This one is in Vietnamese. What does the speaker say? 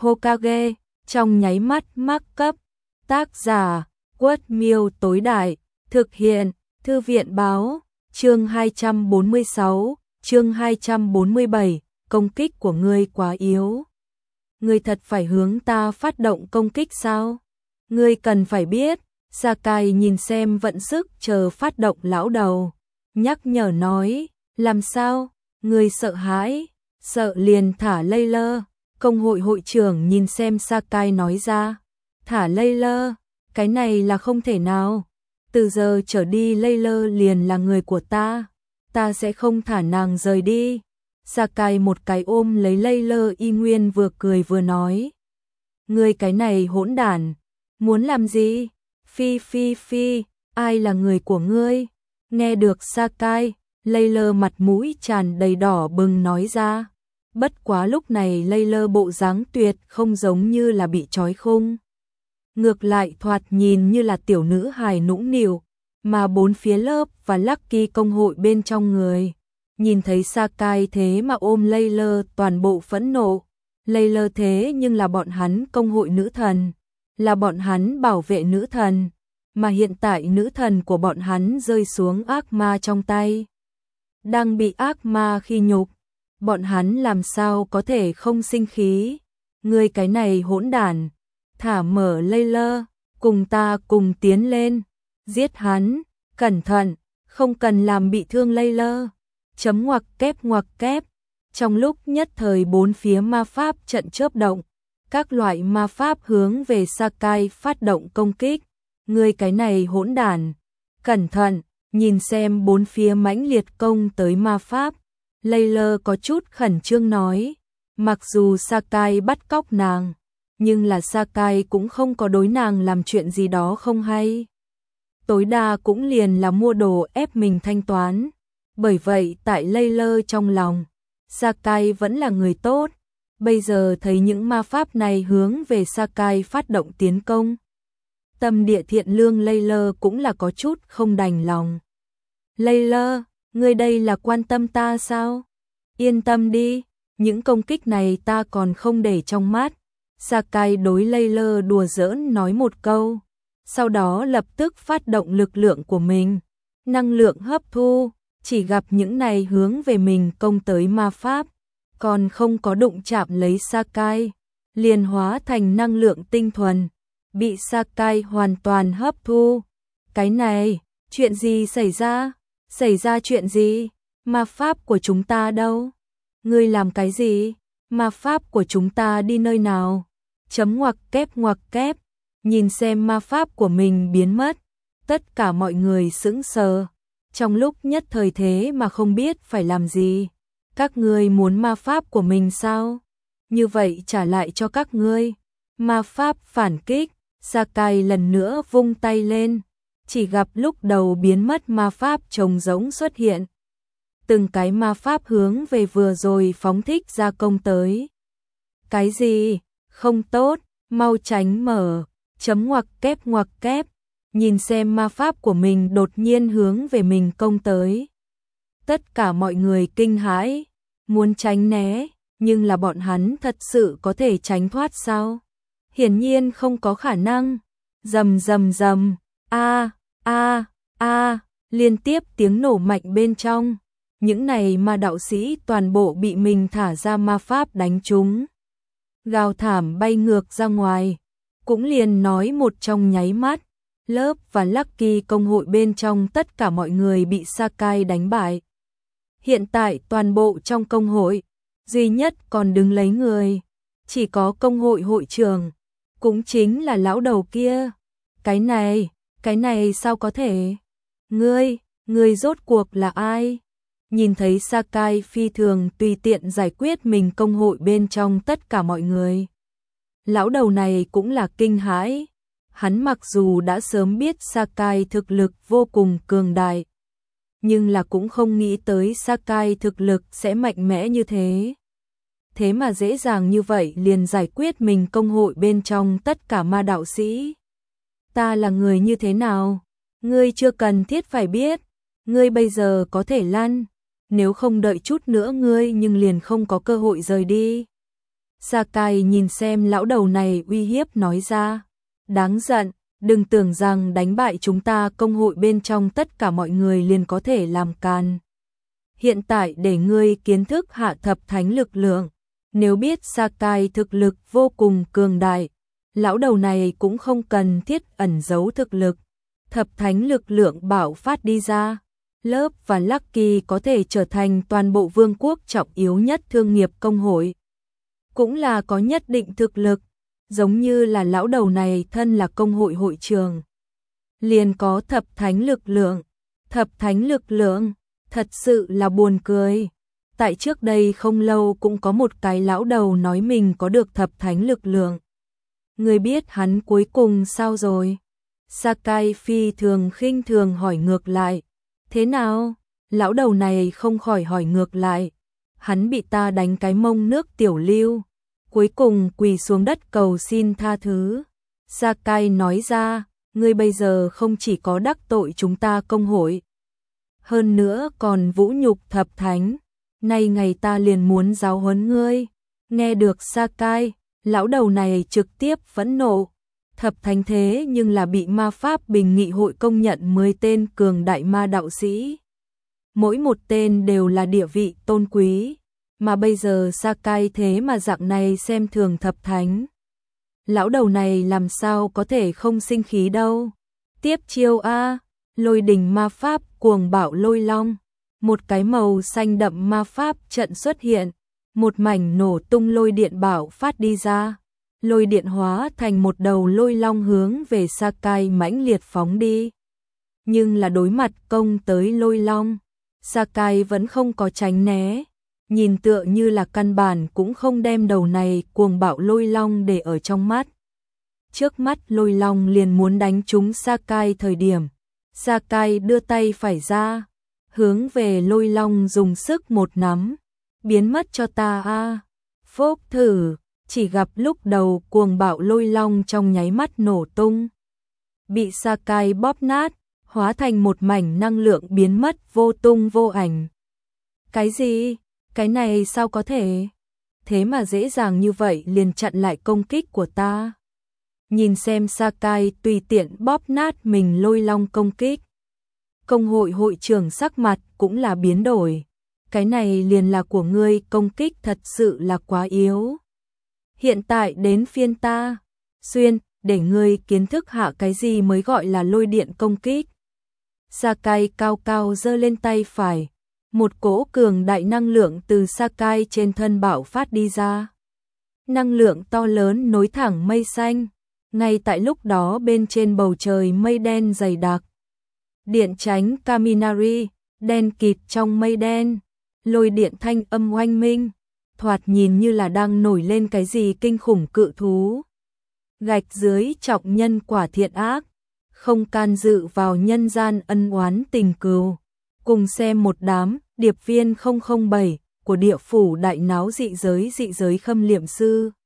Hokage, trong nháy mắt mắc cấp. Tác giả, Quất Miêu tối đại, thực hiện, Thư viện báo, chương 246, chương 247, công kích của ngươi quá yếu. Ngươi thật phải hướng ta phát động công kích sao? Ngươi cần phải biết, Sakai nhìn xem vận sức chờ phát động lão đầu, nhắc nhở nói, làm sao? Ngươi sợ hãi, sợ liền thả Layla. Công hội hội trưởng nhìn xem Sakai nói ra, thả Layla, cái này là không thể nào. Từ giờ trở đi Layla liền là người của ta sẽ không thả nàng rời đi. Sakai một cái ôm lấy Layla y nguyên vừa cười vừa nói. Ngươi cái này hỗn đản, muốn làm gì? Phi, ai là người của ngươi? Nghe được Sakai, Layla mặt mũi tràn đầy đỏ bừng nói ra. Bất quá lúc này Layla bộ dáng tuyệt không giống như là bị trói khung. Ngược lại thoạt nhìn như là tiểu nữ hài nũng nịu, mà bốn phía lớp và Lucky công hội bên trong người. Nhìn thấy Sakai thế mà ôm Layla toàn bộ phẫn nộ. Layla thế nhưng là bọn hắn công hội nữ thần, là bọn hắn bảo vệ nữ thần, mà hiện tại nữ thần của bọn hắn rơi xuống ác ma trong tay. Đang bị ác ma khi nhục, bọn hắn làm sao có thể không sinh khí. Ngươi cái này hỗn đản, thả mở Layla, cùng ta cùng tiến lên, giết hắn, cẩn thận, không cần làm bị thương Layla. Chấm ngoặc kép. Trong lúc nhất thời bốn phía ma pháp trận chớp động, các loại ma pháp hướng về Sakai phát động công kích. Ngươi cái này hỗn đản, cẩn thận, nhìn xem bốn phía mãnh liệt công tới ma pháp. Layla có chút khẩn trương nói, mặc dù Sakai bắt cóc nàng, nhưng là Sakai cũng không có đối nàng làm chuyện gì đó không hay. Tối đa cũng liền là mua đồ ép mình thanh toán. Bởi vậy tại Layla trong lòng, Sakai vẫn là người tốt. Bây giờ thấy những ma pháp này hướng về Sakai phát động tiến công, tâm địa thiện lương Layla cũng là có chút không đành lòng. Layla, ngươi đây là quan tâm ta sao? Yên tâm đi, những công kích này ta còn không để trong mắt. Sakai đối Layla đùa giỡn nói một câu, sau đó lập tức phát động lực lượng của mình. Năng lượng hấp thu, chỉ gặp những này hướng về mình công tới ma pháp, còn không có đụng chạm lấy Sakai, liền hóa thành năng lượng tinh thuần, bị Sakai hoàn toàn hấp thu. Cái này, chuyện gì xảy ra? Xảy ra chuyện gì? Ma pháp của chúng ta đâu? Ngươi làm cái gì? Ma pháp của chúng ta đi nơi nào? Chấm ngoặc kép. Nhìn xem ma pháp của mình biến mất, tất cả mọi người sững sờ. Trong lúc nhất thời thế mà không biết phải làm gì. Các ngươi muốn ma pháp của mình sao? Như vậy trả lại cho các ngươi. Ma pháp phản kích, Sakai lần nữa vung tay lên. Chỉ gặp lúc đầu biến mất ma pháp trống rỗng xuất hiện. Từng cái ma pháp hướng về vừa rồi phóng thích ra công tới. Cái gì? Không tốt, mau tránh mở. Chấm ngoặc kép. Nhìn xem ma pháp của mình đột nhiên hướng về mình công tới. Tất cả mọi người kinh hãi, muốn tránh né, nhưng là bọn hắn thật sự có thể tránh thoát sao? Hiển nhiên không có khả năng. Rầm, liên tiếp tiếng nổ mạnh bên trong. Những này ma đạo sĩ toàn bộ bị mình thả ra ma pháp đánh trúng. Gào thảm bay ngược ra ngoài. Cũng liền nói một trong nháy mắt, lớp và Lucky công hội bên trong tất cả mọi người bị Sakai đánh bại. Hiện tại toàn bộ trong công hội, duy nhất còn đứng lấy người, chỉ có công hội hội trưởng, cũng chính là lão đầu kia. Cái này sao có thể? Ngươi rốt cuộc là ai? Nhìn thấy Sakai phi thường tùy tiện giải quyết mình công hội bên trong tất cả mọi người. Lão đầu này cũng là kinh hãi. Hắn mặc dù đã sớm biết Sakai thực lực vô cùng cường đại, nhưng là cũng không nghĩ tới Sakai thực lực sẽ mạnh mẽ như thế. Thế mà dễ dàng như vậy liền giải quyết mình công hội bên trong tất cả ma đạo sĩ. Ta là người như thế nào? Ngươi chưa cần thiết phải biết. Ngươi bây giờ có thể lăn. Nếu không đợi chút nữa ngươi nhưng liền không có cơ hội rời đi. Sakai nhìn xem lão đầu này uy hiếp nói ra. Đáng giận, đừng tưởng rằng đánh bại chúng ta công hội bên trong tất cả mọi người liền có thể làm càn. Hiện tại để ngươi kiến thức hạ thập thánh lực lượng. Nếu biết Sakai thực lực vô cùng cường đại, lão đầu này cũng không cần thiết ẩn giấu thực lực. Thập thánh lực lượng bạo phát đi ra. Lớp và Lucky có thể trở thành toàn bộ vương quốc trọng yếu nhất thương nghiệp công hội. Cũng là có nhất định thực lực, giống như là lão đầu này thân là công hội hội trưởng. Liền có thập thánh lực lượng. Thập thánh lực lượng, thật sự là buồn cười. Tại trước đây không lâu cũng có một cái lão đầu nói mình có được thập thánh lực lượng. Người biết hắn cuối cùng sao rồi? Sakai phi thường khinh thường hỏi ngược lại. Thế nào? Lão đầu này không khỏi hỏi ngược lại. Hắn bị ta đánh cái mông nước tiểu lưu. Cuối cùng quỳ xuống đất cầu xin tha thứ. Sakai nói ra, ngươi bây giờ không chỉ có đắc tội chúng ta công hội. Hơn nữa còn vũ nhục thập thánh. Nay ngày ta liền muốn giáo huấn ngươi. Nghe được Sakai, lão đầu này trực tiếp phẫn nộ. Thập thánh thế nhưng là bị ma pháp bình nghị hội công nhận 10 tên cường đại ma đạo sĩ. Mỗi một tên đều là địa vị tôn quý. Mà bây giờ Sakai thế mà dạng này xem thường thập thánh. Lão đầu này làm sao có thể không sinh khí đâu. Tiếp chiêu A, lôi đình ma pháp cuồng bạo lôi long. Một cái màu xanh đậm ma pháp trận xuất hiện. Một mảnh nổ tung lôi điện bạo phát đi ra. Lôi điện hóa thành một đầu lôi long hướng về Sakai mãnh liệt phóng đi. Nhưng là đối mặt công tới lôi long, Sakai vẫn không có tránh né. Nhìn tựa như là căn bản cũng không đem đầu này cuồng bạo lôi long để ở trong mắt. Trước mắt lôi long liền muốn đánh trúng Sakai thời điểm. Sakai đưa tay phải ra, hướng về lôi long dùng sức một nắm. Biến mất cho ta a. Phốc thử, chỉ gặp lúc đầu cuồng bạo lôi long trong nháy mắt nổ tung. Bị Sakai bóp nát, hóa thành một mảnh năng lượng biến mất vô tung vô ảnh. Cái gì? Cái này sao có thể? Thế mà dễ dàng như vậy liền chặn lại công kích của ta. Nhìn xem Sakai tùy tiện bóp nát mình lôi long công kích. Công hội hội trưởng sắc mặt cũng là biến đổi. Cái này liền là của ngươi, công kích thật sự là quá yếu. Hiện tại đến phiên ta. Xuyên, để ngươi kiến thức hạ cái gì mới gọi là lôi điện công kích. Sakai cao cao giơ lên tay phải. Một cỗ cường đại năng lượng từ Sakai trên thân bạo phát đi ra. Năng lượng to lớn nối thẳng mây xanh. Ngay tại lúc đó bên trên bầu trời mây đen dày đặc. Điện tránh Kaminari, đen kịt trong mây đen. Lôi điện thanh âm oanh minh. Thoạt nhìn như là đang nổi lên cái gì kinh khủng cự thú. Gạch dưới trọng nhân quả thiện ác. Không can dự vào nhân gian ân oán tình cừu. Cùng xem một đám điệp viên 007 của địa phủ đại náo dị giới khâm liệm sư.